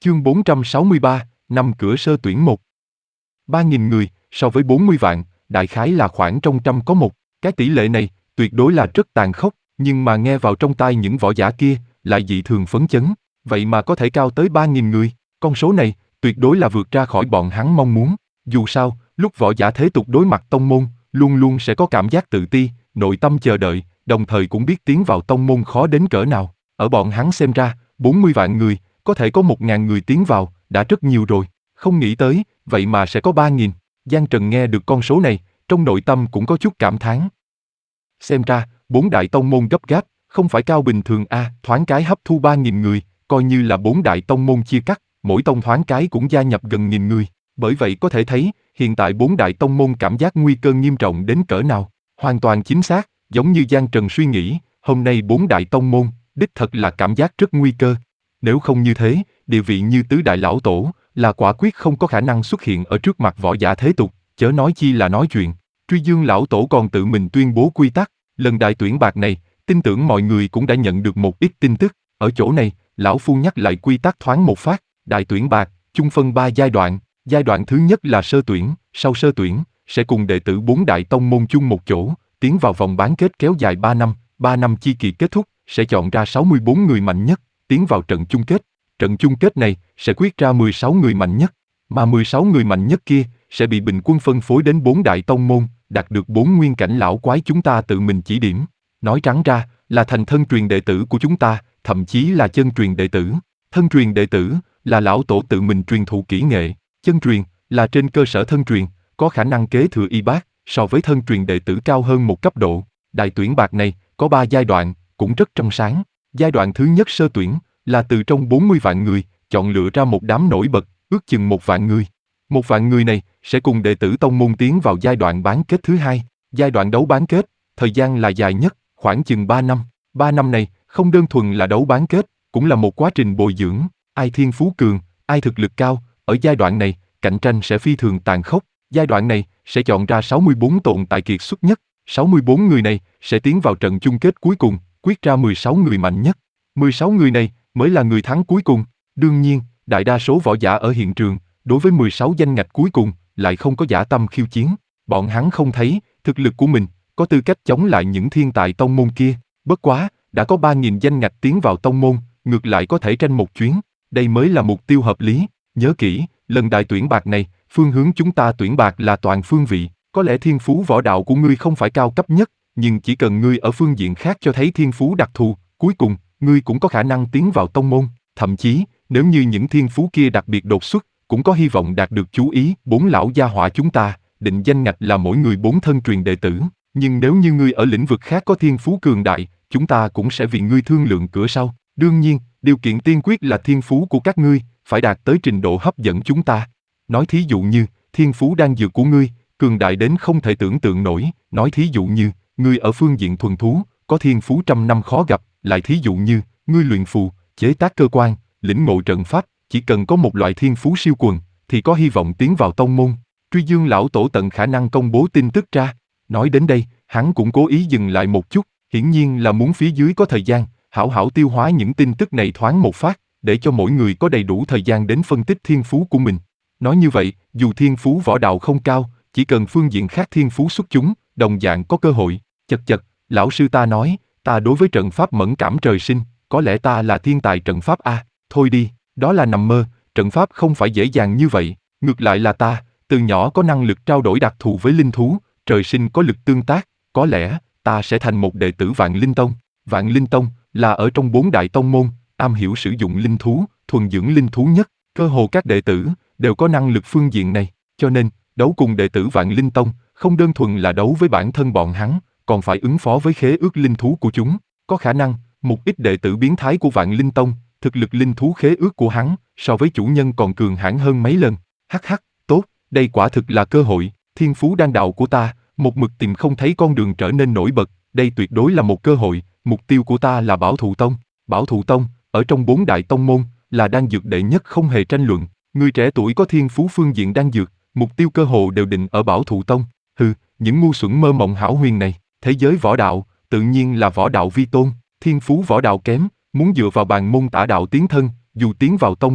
Chương 463, năm cửa sơ tuyển 1. 3.000 người, so với 40 vạn, đại khái là khoảng trong trăm có một. Cái tỷ lệ này, tuyệt đối là rất tàn khốc, nhưng mà nghe vào trong tai những võ giả kia, lại dị thường phấn chấn. Vậy mà có thể cao tới 3.000 người, con số này, tuyệt đối là vượt ra khỏi bọn hắn mong muốn. Dù sao, lúc võ giả thế tục đối mặt tông môn, luôn luôn sẽ có cảm giác tự ti, nội tâm chờ đợi, đồng thời cũng biết tiến vào tông môn khó đến cỡ nào. Ở bọn hắn xem ra, 40 vạn người, có thể có 1.000 người tiến vào, đã rất nhiều rồi. Không nghĩ tới, vậy mà sẽ có 3.000. Giang Trần nghe được con số này, trong nội tâm cũng có chút cảm thán. Xem ra, 4 đại tông môn gấp gáp, không phải cao bình thường a, thoáng cái hấp thu 3.000 người, coi như là 4 đại tông môn chia cắt, mỗi tông thoáng cái cũng gia nhập gần 1.000 người. Bởi vậy có thể thấy, hiện tại 4 đại tông môn cảm giác nguy cơ nghiêm trọng đến cỡ nào. Hoàn toàn chính xác, giống như Giang Trần suy nghĩ, hôm nay 4 đại tông môn, đích thật là cảm giác rất nguy cơ. Nếu không như thế, địa vị như tứ đại lão tổ, là quả quyết không có khả năng xuất hiện ở trước mặt võ giả thế tục, chớ nói chi là nói chuyện. Truy Dương lão tổ còn tự mình tuyên bố quy tắc, lần đại tuyển bạc này, tin tưởng mọi người cũng đã nhận được một ít tin tức. Ở chỗ này, lão phu nhắc lại quy tắc thoáng một phát, đại tuyển bạc, chung phân 3 giai đoạn. Giai đoạn thứ nhất là sơ tuyển, sau sơ tuyển, sẽ cùng đệ tử 4 đại tông môn chung một chỗ, tiến vào vòng bán kết kéo dài 3 năm, 3 năm chi kỳ kết thúc, sẽ chọn ra 64 người mạnh nhất, tiến vào trận chung kết. Trận chung kết này sẽ quyết ra 16 người mạnh nhất, mà 16 người mạnh nhất kia sẽ bị bình quân phân phối đến 4 đại tông môn, đạt được 4 nguyên cảnh lão quái chúng ta tự mình chỉ điểm. Nói trắng ra, là thành thân truyền đệ tử của chúng ta, thậm chí là chân truyền đệ tử. Thân truyền đệ tử là lão tổ tự mình truyền thụ kỹ nghệ, chân truyền là trên cơ sở thân truyền, có khả năng kế thừa y bác, so với thân truyền đệ tử cao hơn một cấp độ. Đại tuyển bạc này có 3 giai đoạn, cũng rất trong sáng. Giai đoạn thứ nhất sơ tuyển là từ trong 40 vạn người, chọn lựa ra một đám nổi bật, ước chừng 1 vạn người. 1 vạn người này sẽ cùng đệ tử tông môn tiến vào giai đoạn bán kết thứ hai. Giai đoạn đấu bán kết, thời gian là dài nhất, khoảng chừng 3 năm. 3 năm này không đơn thuần là đấu bán kết, cũng là một quá trình bồi dưỡng, ai thiên phú cường, ai thực lực cao. Ở giai đoạn này, cạnh tranh sẽ phi thường tàn khốc. Giai đoạn này sẽ chọn ra 64 tồn tại kiệt xuất nhất. 64 người này sẽ tiến vào trận chung kết cuối cùng, quyết ra 16 người mạnh nhất. 16 người này mới là người thắng cuối cùng. Đương nhiên, đại đa số võ giả ở hiện trường, đối với 16 danh ngạch cuối cùng, lại không có dã tâm khiêu chiến. Bọn hắn không thấy, thực lực của mình, có tư cách chống lại những thiên tài tông môn kia. Bất quá, đã có 3.000 danh ngạch tiến vào tông môn, ngược lại có thể tranh một chuyến. Đây mới là mục tiêu hợp lý. Nhớ kỹ, lần đại tuyển bạc này, phương hướng chúng ta tuyển bạc là toàn phương vị. Có lẽ thiên phú võ đạo của ngươi không phải cao cấp nhất, nhưng chỉ cần ngươi ở phương diện khác cho thấy thiên phú đặc thù, cuối cùng, ngươi cũng có khả năng tiến vào tông môn. Thậm chí, nếu như những thiên phú kia đặc biệt đột xuất, cũng có hy vọng đạt được chú ý. 4 lão gia hỏa chúng ta, định danh ngạch là mỗi người 4 thân truyền đệ tử. Nhưng nếu như ngươi ở lĩnh vực khác có thiên phú cường đại, chúng ta cũng sẽ vì ngươi thương lượng cửa sau. Đương nhiên, điều kiện tiên quyết là thiên phú của các ngươi phải đạt tới trình độ hấp dẫn chúng ta. Nói thí dụ như, thiên phú đan dược của ngươi, cường đại đến không thể tưởng tượng nổi. Nói thí dụ như, ngươi ở phương diện thuần thú, có thiên phú trăm năm khó gặp. Lại thí dụ như, ngươi luyện phù, chế tác cơ quan, lĩnh ngộ trận pháp, chỉ cần có một loại thiên phú siêu quần, thì có hy vọng tiến vào tông môn. Truy Dương lão tổ tận khả năng công bố tin tức ra. Nói đến đây, hắn cũng cố ý dừng lại một chút, hiển nhiên là muốn phía dưới có thời gian, hảo hảo tiêu hóa những tin tức này thoáng một phát, để cho mỗi người có đầy đủ thời gian đến phân tích thiên phú của mình. Nói như vậy, dù thiên phú võ đạo không cao, chỉ cần phương diện khác thiên phú xuất chúng, đồng dạng có cơ hội. Chật chật, lão sư ta nói, ta đối với trận pháp mẫn cảm trời sinh, có lẽ ta là thiên tài trận pháp a. Thôi đi, đó là nằm mơ, trận pháp không phải dễ dàng như vậy. Ngược lại là ta, từ nhỏ có năng lực trao đổi đặc thù với linh thú, trời sinh có lực tương tác, có lẽ ta sẽ thành một đệ tử Vạn Linh Tông. Vạn Linh Tông là ở trong 4 đại tông môn, am hiểu sử dụng linh thú, thuần dưỡng linh thú nhất. Cơ hồ các đệ tử đều có năng lực phương diện này, cho nên đấu cùng đệ tử Vạn Linh Tông không đơn thuần là đấu với bản thân bọn hắn, còn phải ứng phó với khế ước linh thú của chúng. Có khả năng, một ít đệ tử biến thái của Vạn Linh Tông, thực lực linh thú khế ước của hắn so với chủ nhân còn cường hãn hơn mấy lần. Hắc hắc, tốt, đây quả thực là cơ hội. Thiên phú đan đạo của ta, một mực tìm không thấy con đường trở nên nổi bật, đây tuyệt đối là một cơ hội. Mục tiêu của ta là Bảo Thụ Tông. Bảo Thụ Tông, ở trong 4 đại tông môn, là đan dược đệ nhất không hề tranh luận. Người trẻ tuổi có thiên phú phương diện đan dược, mục tiêu cơ hồ đều định ở Bảo Thụ Tông. Hừ, những ngu xuẩn mơ mộng hão huyền này. Thế giới võ đạo, tự nhiên là võ đạo vi tôn. Thiên phú võ đạo kém, muốn dựa vào bàn môn tả đạo tiến thân, dù tiến vào tông môn,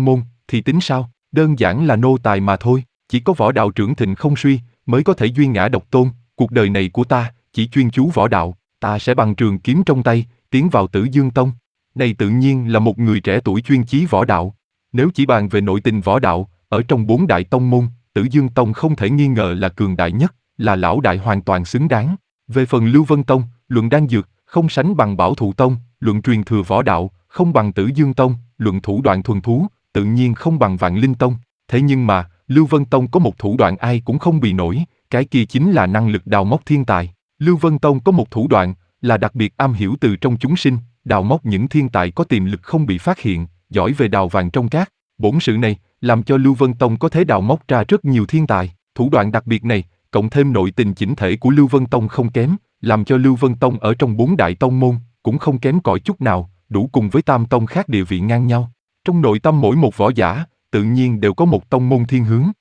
thì tính sao, đơn giản là nô tài mà thôi. Chỉ có võ đạo trưởng thịnh không suy, mới có thể duy ngã độc tôn, cuộc đời này của ta, chỉ chuyên chú võ đạo, ta sẽ bằng trường kiếm trong tay, tiến vào Tử Dương Tông. Này tự nhiên là một người trẻ tuổi chuyên chí võ đạo. Nếu chỉ bàn về nội tình võ đạo, ở trong 4 đại tông môn, Tử Dương Tông không thể nghi ngờ là cường đại nhất, là lão đại hoàn toàn xứng đáng. Về phần Lưu Vân Tông, luận đan dược, không sánh bằng Bảo Thụ Tông, luận truyền thừa võ đạo, không bằng Tử Dương Tông, luận thủ đoạn thuần thú, tự nhiên không bằng Vạn Linh Tông. Thế nhưng mà, Lưu Vân Tông có một thủ đoạn ai cũng không bị nổi, cái kia chính là năng lực đào móc thiên tài. Lưu Vân Tông có một thủ đoạn, là đặc biệt am hiểu từ trong chúng sinh, đào móc những thiên tài có tiềm lực không bị phát hiện, giỏi về đào vàng trong cát. Bổn sự này, làm cho Lưu Vân Tông có thể đào móc ra rất nhiều thiên tài. Thủ đoạn đặc biệt này, cộng thêm nội tình chỉnh thể của Lưu Vân Tông không kém, làm cho Lưu Vân Tông ở trong 4 đại tông môn, cũng không kém cỏi chút nào, đủ cùng với tam tông khác địa vị ngang nhau. Trong nội tâm mỗi một võ giả, tự nhiên đều có một tông môn thiên hướng.